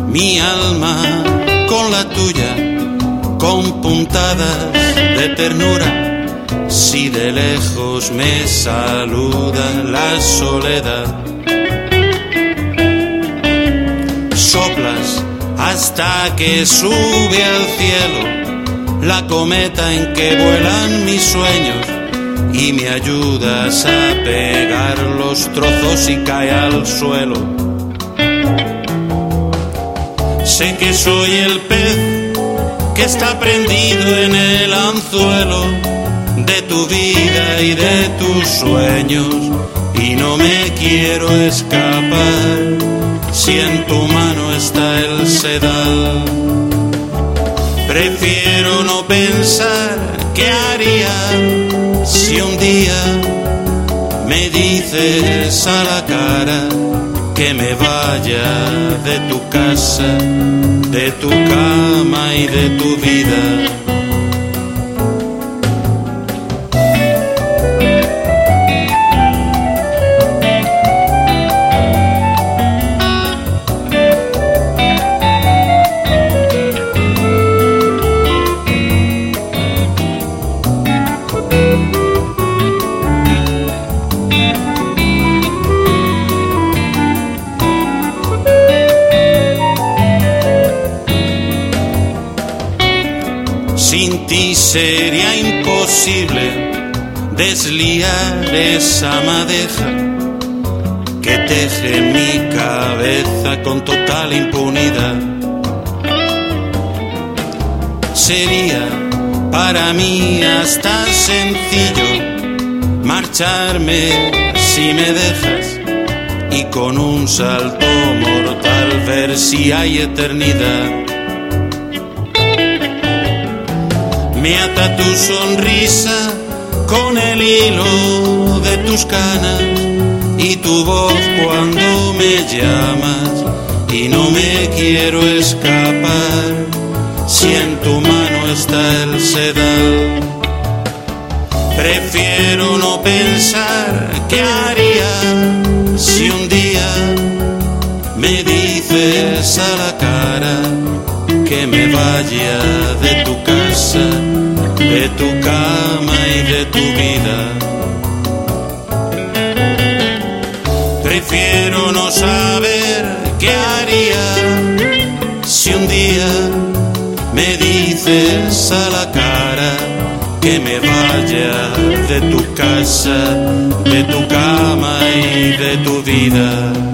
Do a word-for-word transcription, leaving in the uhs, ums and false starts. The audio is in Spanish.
mi alma con la tuya, con puntadas de ternura. Si de lejos me saluda la soledad, soplas hasta que sube al cielo la cometa en que vuelan mis sueños y me ayudas a pegar los trozos y cae al suelo. Sé que soy el pez que está prendido en el anzuelo de tu vida y de tus sueños, y no me quiero escapar si en tu mano está el sedal. Prefiero no pensar qué haría si un día me dices a la cara que me vaya de tu casa, de tu cama y de tu vida. Sin ti sería imposible desliar esa madeja que teje mi cabeza con total impunidad. Sería para mí hasta sencillo marcharme si me dejas y con un salto mortal ver si hay eternidad. Me ata tu sonrisa con el hilo de tus canas y tu voz cuando me llamas, y no me quiero escapar si en tu mano está el sedal. Prefiero no pensar qué haría si un día me dices a la cara que me vaya de tu casa, de tu cama y de tu vida. Prefiero no saber qué haría si un día me dices a la cara que me vaya de tu casa, de tu cama y de tu vida.